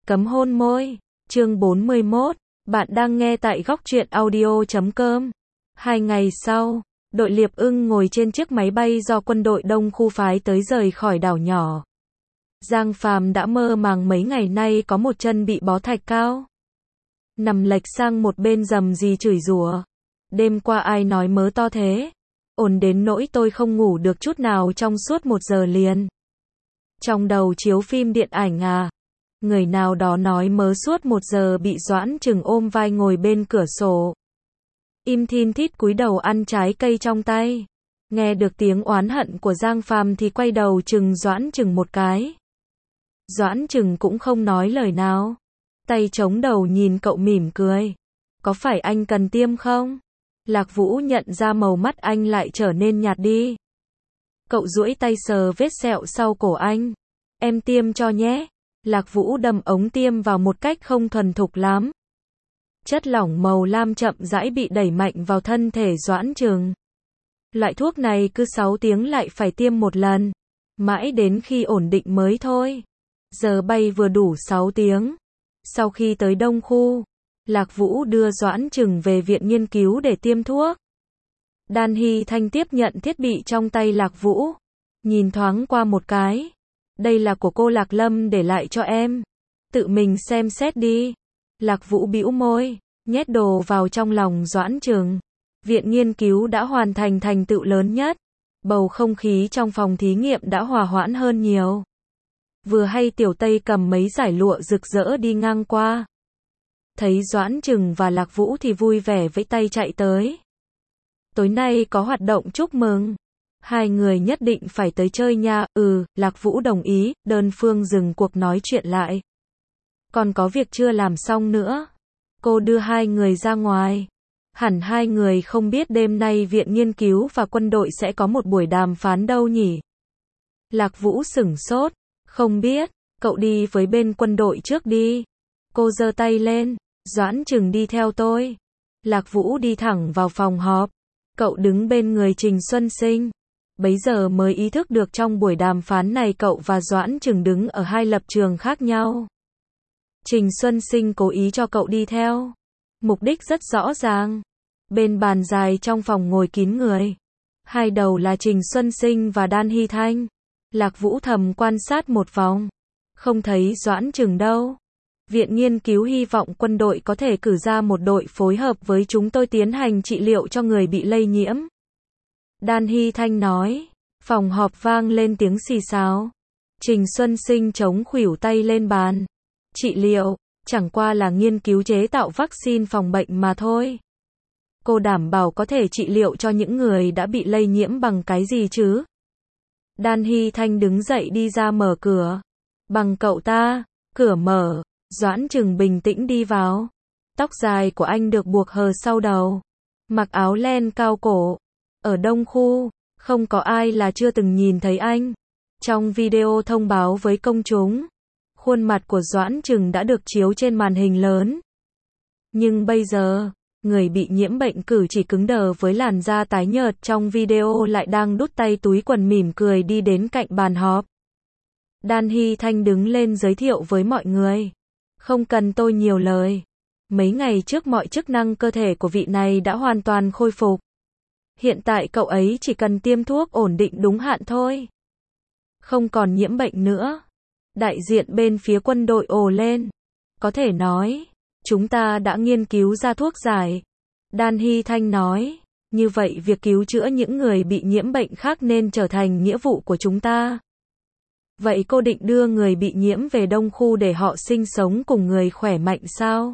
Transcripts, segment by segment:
Cấm hôn môi. Chương 41. Bạn đang nghe tại góc truyện audio.com. 2 ngày sau, đội Liệp Ưng ngồi trên chiếc máy bay do quân đội Đông Khu phái tới rời khỏi đảo nhỏ. Giang Phàm đã mơ màng mấy ngày nay có một chân bị bó thạch cao. Nằm lệch sang một bên rầm rì chửi rủa. Đêm qua ai nói mớ to thế? Ổn đến nỗi tôi không ngủ được chút nào trong suốt 1 giờ liền. Trong đầu chiếu phim điện ảnh à? Người nào đó nói mớ suốt 1 giờ bị Doãn Trừng ôm vai ngồi bên cửa sổ. Im thin thít cúi đầu ăn trái cây trong tay. Nghe được tiếng oán hận của Giang Phàm thì quay đầu chừng Doãn Trừng một cái. Doãn Trừng cũng không nói lời nào. Tay chống đầu nhìn cậu mỉm cười. Có phải anh cần tiêm không? Lạc Vũ nhận ra màu mắt anh lại trở nên nhạt đi. Cậu duỗi tay sờ vết sẹo sau cổ anh. Em tiêm cho nhé. Lạc Vũ đâm ống tiêm vào một cách không thuần thục lắm. Chất lỏng màu lam chậm rãi bị đẩy mạnh vào thân thể Doãn Trừng. Loại thuốc này cứ 6 tiếng lại phải tiêm một lần. Mãi đến khi ổn định mới thôi. Giờ bay vừa đủ 6 tiếng. Sau khi tới Đông Khu, Lạc Vũ đưa Doãn Trừng về viện nghiên cứu để tiêm thuốc. Đan Hy Thanh tiếp nhận thiết bị trong tay Lạc Vũ. Nhìn thoáng qua một cái. Đây là của cô Lạc Lâm để lại cho em. Tự mình xem xét đi. Lạc Vũ bĩu môi, nhét đồ vào trong lòng Doãn Trừng. Viện nghiên cứu đã hoàn thành thành tựu lớn nhất. Bầu không khí trong phòng thí nghiệm đã hòa hoãn hơn nhiều. Vừa hay Tiểu Tây cầm mấy dải lụa rực rỡ đi ngang qua. Thấy Doãn Trừng và Lạc Vũ thì vui vẻ vẫy tay chạy tới. Tối nay có hoạt động chúc mừng. Hai người nhất định phải tới chơi nha. Lạc Vũ đồng ý, đơn phương dừng cuộc nói chuyện lại. Còn có việc chưa làm xong nữa. Cô đưa hai người ra ngoài. Hẳn hai người không biết đêm nay viện nghiên cứu và quân đội sẽ có một buổi đàm phán đâu nhỉ? Lạc Vũ sửng sốt. Không biết, cậu đi với bên quân đội trước đi. Cô giơ tay lên. Doãn Trừng đi theo tôi. Lạc Vũ đi thẳng vào phòng họp. Cậu đứng bên người Trình Xuân Sinh. Bấy giờ mới ý thức được trong buổi đàm phán này cậu và Doãn Trừng đứng ở hai lập trường khác nhau. Trình Xuân Sinh cố ý cho cậu đi theo. Mục đích rất rõ ràng. Bên bàn dài trong phòng ngồi kín người. Hai đầu là Trình Xuân Sinh và Đan Hy Thanh. Lạc Vũ thầm quan sát một vòng. Không thấy Doãn Trừng đâu. Viện nghiên cứu hy vọng quân đội có thể cử ra một đội phối hợp với chúng tôi tiến hành trị liệu cho người bị lây nhiễm. Đan Hy Thanh nói. Phòng họp vang lên tiếng xì xào. Trình Xuân Sinh chống khuỷu tay lên bàn. Trị liệu, chẳng qua là nghiên cứu chế tạo vaccine phòng bệnh mà thôi. Cô đảm bảo có thể trị liệu cho những người đã bị lây nhiễm bằng cái gì chứ? Đan Hy Thanh đứng dậy đi ra mở cửa. Bằng cậu ta, cửa mở, Doãn Trừng bình tĩnh đi vào. Tóc dài của anh được buộc hờ sau đầu. Mặc áo len cao cổ. Ở Đông Khu, không có ai là chưa từng nhìn thấy anh. Trong video thông báo với công chúng, khuôn mặt của Doãn Trừng đã được chiếu trên màn hình lớn. Nhưng bây giờ, người bị nhiễm bệnh cử chỉ cứng đờ với làn da tái nhợt trong video lại đang đút tay túi quần mỉm cười đi đến cạnh bàn họp. Đan Hy Thanh đứng lên giới thiệu với mọi người. Không cần tôi nhiều lời. Mấy ngày trước mọi chức năng cơ thể của vị này đã hoàn toàn khôi phục. Hiện tại cậu ấy chỉ cần tiêm thuốc ổn định đúng hạn thôi. Không còn nhiễm bệnh nữa. Đại diện bên phía quân đội ồ lên. Có thể nói, chúng ta đã nghiên cứu ra thuốc giải. Đan Hy Thanh nói, như vậy việc cứu chữa những người bị nhiễm bệnh khác nên trở thành nghĩa vụ của chúng ta. Vậy cô định đưa người bị nhiễm về Đông Khu để họ sinh sống cùng người khỏe mạnh sao?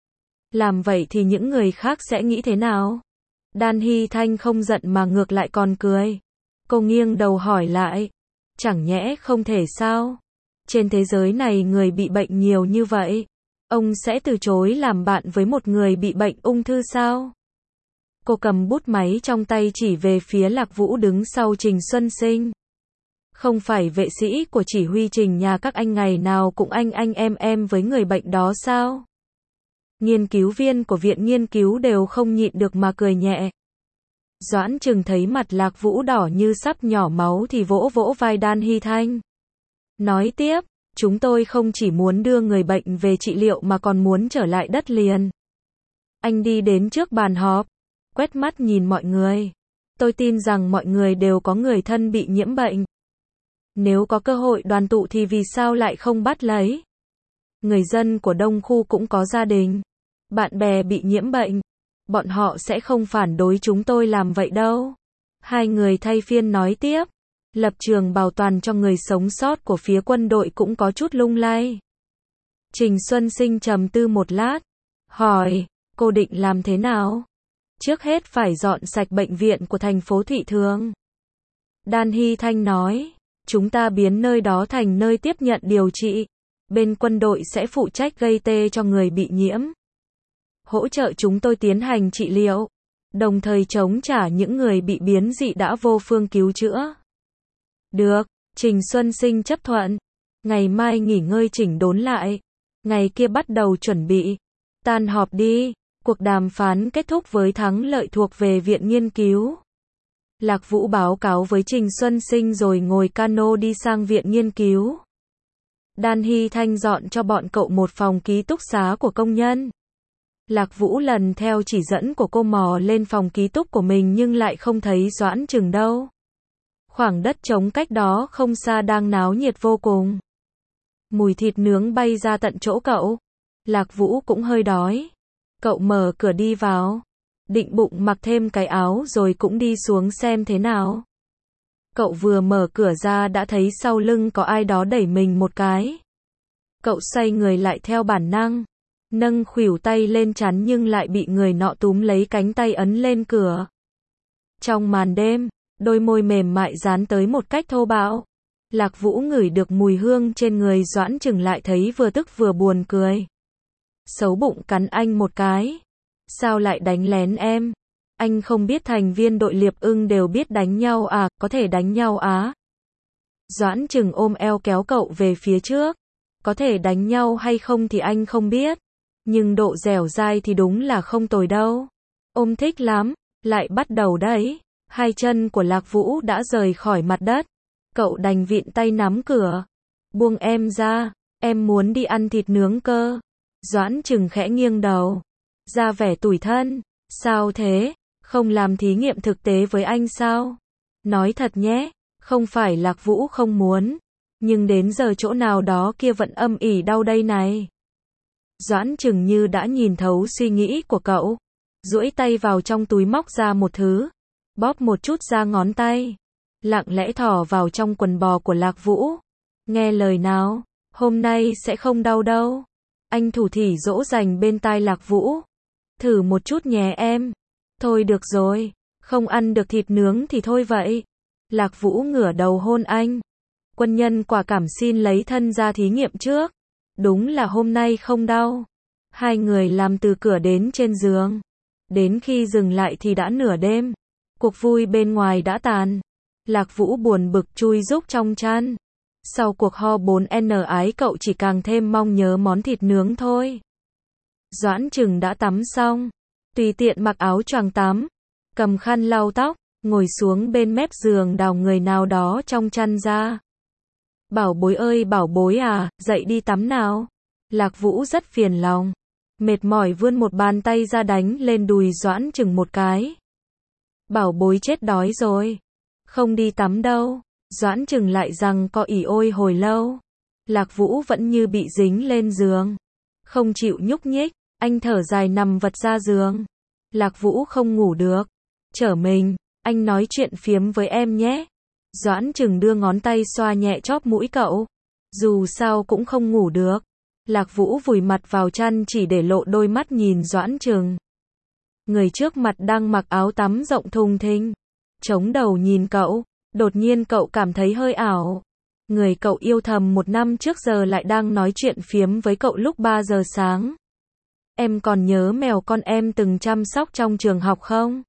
Làm vậy thì những người khác sẽ nghĩ thế nào? Đan Hy Thanh không giận mà ngược lại còn cười. Cô nghiêng đầu hỏi lại. Chẳng nhẽ không thể sao? Trên thế giới này người bị bệnh nhiều như vậy. Ông sẽ từ chối làm bạn với một người bị bệnh ung thư sao? Cô cầm bút máy trong tay chỉ về phía Lạc Vũ đứng sau Trình Xuân Sinh. Không phải vệ sĩ của chỉ huy Trình nhà các anh ngày nào cũng anh em với người bệnh đó sao? Nghiên cứu viên của viện nghiên cứu đều không nhịn được mà cười nhẹ. Doãn Trừng thấy mặt Lạc Vũ đỏ như sắp nhỏ máu thì vỗ vỗ vai Đan Hy Thanh. Nói tiếp, Chúng tôi không chỉ muốn đưa người bệnh về trị liệu mà còn muốn trở lại đất liền. Anh đi đến trước bàn họp, quét mắt nhìn mọi người. Tôi tin rằng mọi người đều có người thân bị nhiễm bệnh. Nếu có cơ hội đoàn tụ thì vì sao lại không bắt lấy? Người dân của Đông Khu cũng có gia đình, bạn bè bị nhiễm bệnh. Bọn họ sẽ không phản đối chúng tôi làm vậy đâu. Hai người thay phiên nói tiếp. Lập trường bảo toàn cho người sống sót của phía quân đội cũng có chút lung lay. Trình Xuân Sinh trầm tư một lát, hỏi, cô định làm thế nào? Trước hết phải dọn sạch bệnh viện của thành phố Thụy Thương. Đan Hy Thanh nói, chúng ta biến nơi đó thành nơi tiếp nhận điều trị. Bên quân đội sẽ phụ trách gây tê cho người bị nhiễm. Hỗ trợ chúng tôi tiến hành trị liệu, đồng thời chống trả những người bị biến dị đã vô phương cứu chữa. Được, Trình Xuân Sinh chấp thuận. Ngày mai nghỉ ngơi chỉnh đốn lại. Ngày kia bắt đầu chuẩn bị. Tan họp đi. Cuộc đàm phán kết thúc với thắng lợi thuộc về viện nghiên cứu. Lạc Vũ báo cáo với Trình Xuân Sinh rồi ngồi cano đi sang viện nghiên cứu. Đan Hy Thanh dọn cho bọn cậu một phòng ký túc xá của công nhân. Lạc Vũ lần theo chỉ dẫn của cô mò lên phòng ký túc của mình nhưng lại không thấy Doãn Trừng đâu. Khoảng đất trống cách đó không xa đang náo nhiệt vô cùng. Mùi thịt nướng bay ra tận chỗ cậu. Lạc Vũ cũng hơi đói. Cậu mở cửa đi vào. Định bụng mặc thêm cái áo rồi cũng đi xuống xem thế nào. Cậu vừa mở cửa ra đã thấy sau lưng có ai đó đẩy mình một cái. Cậu xoay người lại theo bản năng. Nâng khuỷu tay lên chắn nhưng lại bị người nọ túm lấy cánh tay ấn lên cửa. Trong màn đêm, đôi môi mềm mại dán tới một cách thô bạo. Lạc Vũ ngửi được mùi hương trên người Doãn Trừng lại thấy vừa tức vừa buồn cười. Xấu bụng cắn anh một cái. Sao lại đánh lén em? Anh không biết thành viên đội Liệp Ưng đều biết đánh nhau à, có thể đánh nhau á. Doãn Trừng ôm eo kéo cậu về phía trước. Có thể đánh nhau hay không thì anh không biết. Nhưng độ dẻo dai thì đúng là không tồi đâu. Ôm thích lắm, lại bắt đầu đấy. Hai chân của Lạc Vũ đã rời khỏi mặt đất. Cậu đành vịn tay nắm cửa. Buông em ra, em muốn đi ăn thịt nướng cơ. Doãn Trừng khẽ nghiêng đầu. Ra vẻ tủi thân. Sao thế? Không làm thí nghiệm thực tế với anh sao? Nói thật nhé, không phải Lạc Vũ không muốn. Nhưng đến giờ chỗ nào đó kia vẫn âm ỉ đau đây này. Doãn Trừng như đã nhìn thấu suy nghĩ của cậu. Duỗi tay vào trong túi móc ra một thứ. Bóp một chút ra ngón tay. Lặng lẽ thò vào trong quần bò của Lạc Vũ. Nghe lời nào, hôm nay sẽ không đau đâu. Anh thủ thỉ dỗ dành bên tai Lạc Vũ. Thử một chút nhé em. Thôi được rồi, không ăn được thịt nướng thì thôi vậy. Lạc Vũ ngửa đầu hôn anh. Quân nhân quả cảm xin lấy thân ra thí nghiệm trước. Đúng là hôm nay không đau. Hai người làm từ cửa đến trên giường. Đến khi dừng lại thì đã nửa đêm. Cuộc vui bên ngoài đã tàn. Lạc Vũ buồn bực chui rúc trong chăn. Sau cuộc ho 4N ái cậu chỉ càng thêm mong nhớ món thịt nướng thôi. Doãn Trừng đã tắm xong. Tùy tiện mặc áo choàng tắm. Cầm khăn lau tóc. Ngồi xuống bên mép giường đào người nào đó trong chăn ra. Bảo bối ơi bảo bối à, dậy đi tắm nào. Lạc Vũ rất phiền lòng. Mệt mỏi vươn một bàn tay ra đánh lên đùi Doãn Trừng một cái. Bảo bối chết đói rồi. Không đi tắm đâu. Doãn Trừng lại rằng có ỉ ôi hồi lâu. Lạc Vũ vẫn như bị dính lên giường. Không chịu nhúc nhích. Anh thở dài nằm vật ra giường. Lạc Vũ không ngủ được. Trở mình. Anh nói chuyện phiếm với em nhé. Doãn Trừng đưa ngón tay xoa nhẹ chóp mũi cậu. Dù sao cũng không ngủ được. Lạc Vũ vùi mặt vào chăn chỉ để lộ đôi mắt nhìn Doãn Trừng. Người trước mặt đang mặc áo tắm rộng thùng thình. Chống đầu nhìn cậu. Đột nhiên cậu cảm thấy hơi ảo. Người cậu yêu thầm 1 năm trước giờ lại đang nói chuyện phiếm với cậu lúc 3 giờ sáng. Em còn nhớ mèo con em từng chăm sóc trong trường học không?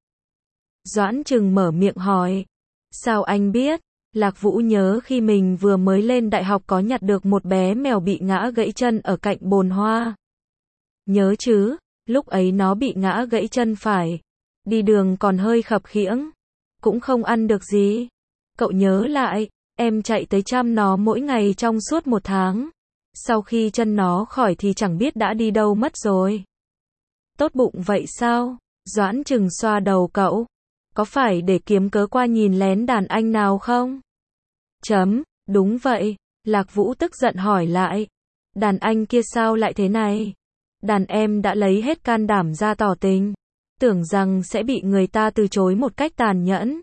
Doãn Trừng mở miệng hỏi. Sao anh biết? Lạc Vũ nhớ khi mình vừa mới lên đại học có nhặt được một bé mèo bị ngã gãy chân ở cạnh bồn hoa. Nhớ chứ, lúc ấy nó bị ngã gãy chân phải. Đi đường còn hơi khập khiễng. Cũng không ăn được gì. Cậu nhớ lại, Em chạy tới chăm nó mỗi ngày trong suốt 1 tháng. Sau khi chân nó khỏi thì chẳng biết đã đi đâu mất rồi. Tốt bụng vậy sao? Doãn Trừng xoa đầu cậu. Có phải để kiếm cớ qua nhìn lén đàn anh nào không? Đúng vậy. Lạc Vũ tức giận hỏi lại. Đàn anh kia sao lại thế này? Đàn em đã lấy hết can đảm ra tỏ tình. Tưởng rằng sẽ bị người ta từ chối một cách tàn nhẫn.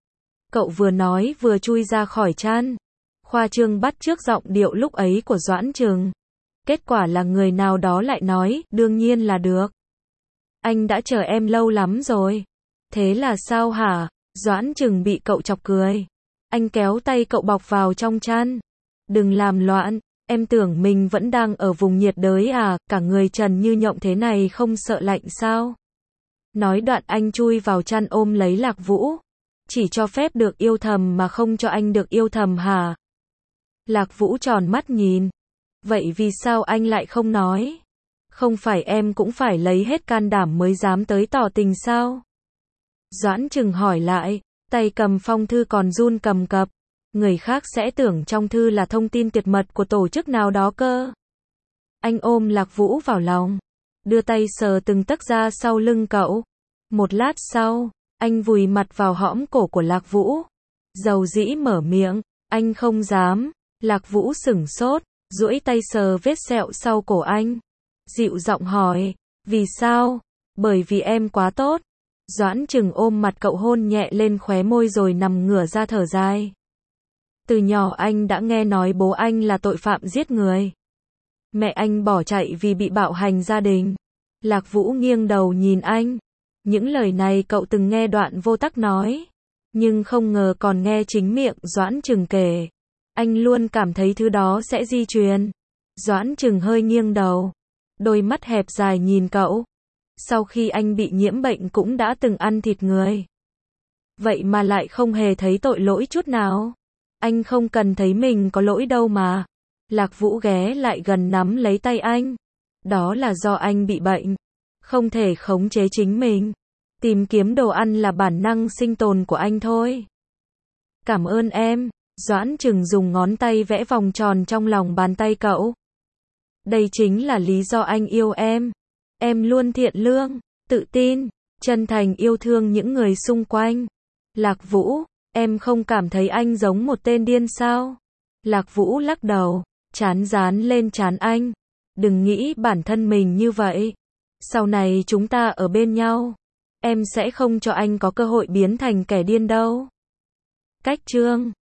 Cậu vừa nói vừa chui ra khỏi chăn. Khoa trương bắt chước giọng điệu lúc ấy của Doãn Trừng. Kết quả là người nào đó lại nói, đương nhiên là được. Anh đã chờ em lâu lắm rồi. Thế là sao hả? Doãn Trừng bị cậu chọc cười. Anh kéo tay cậu bọc vào trong chăn. Đừng làm loạn, em tưởng mình vẫn đang ở vùng nhiệt đới à, cả người trần như nhộng thế này không sợ lạnh sao? Nói đoạn anh chui vào chăn ôm lấy Lạc Vũ. Chỉ cho phép được yêu thầm mà không cho anh được yêu thầm hả? Lạc Vũ tròn mắt nhìn. Vậy vì sao anh lại không nói? Không phải em cũng phải lấy hết can đảm mới dám tới tỏ tình sao? Doãn Trừng hỏi lại, tay cầm phong thư còn run cầm cập. Người khác sẽ tưởng trong thư là thông tin tuyệt mật của tổ chức nào đó cơ. Anh ôm Lạc Vũ vào lòng, đưa tay sờ từng tấc da sau lưng cậu. Một lát sau, anh vùi mặt vào hõm cổ của Lạc Vũ. Dầu dĩ mở miệng, anh không dám. Lạc Vũ sửng sốt, duỗi tay sờ vết sẹo sau cổ anh. Dịu giọng hỏi, vì sao? Bởi vì em quá tốt. Doãn Trừng ôm mặt cậu hôn nhẹ lên khóe môi rồi nằm ngửa ra thở dài. Từ nhỏ anh đã nghe nói bố anh là tội phạm giết người. Mẹ anh bỏ chạy vì bị bạo hành gia đình. Lạc Vũ nghiêng đầu nhìn anh. Những lời này cậu từng nghe Đoạn Vô Tắc nói, nhưng không ngờ còn nghe chính miệng Doãn Trừng kể. Anh luôn cảm thấy thứ đó sẽ di truyền. Doãn Trừng hơi nghiêng đầu, đôi mắt hẹp dài nhìn cậu. Sau khi anh bị nhiễm bệnh cũng đã từng ăn thịt người. Vậy mà lại không hề thấy tội lỗi chút nào. Anh không cần thấy mình có lỗi đâu mà. Lạc Vũ ghé lại gần nắm lấy tay anh. Đó là do anh bị bệnh, không thể khống chế chính mình. Tìm kiếm đồ ăn là bản năng sinh tồn của anh thôi. Cảm ơn em. Doãn Trừng dùng ngón tay vẽ vòng tròn trong lòng bàn tay cậu. Đây chính là lý do anh yêu em. Em luôn thiện lương, tự tin, chân thành yêu thương những người xung quanh. Lạc Vũ, em không cảm thấy anh giống một tên điên sao? Lạc Vũ lắc đầu, trán dán lên trán anh. Đừng nghĩ bản thân mình như vậy. Sau này chúng ta ở bên nhau, em sẽ không cho anh có cơ hội biến thành kẻ điên đâu. Cách chương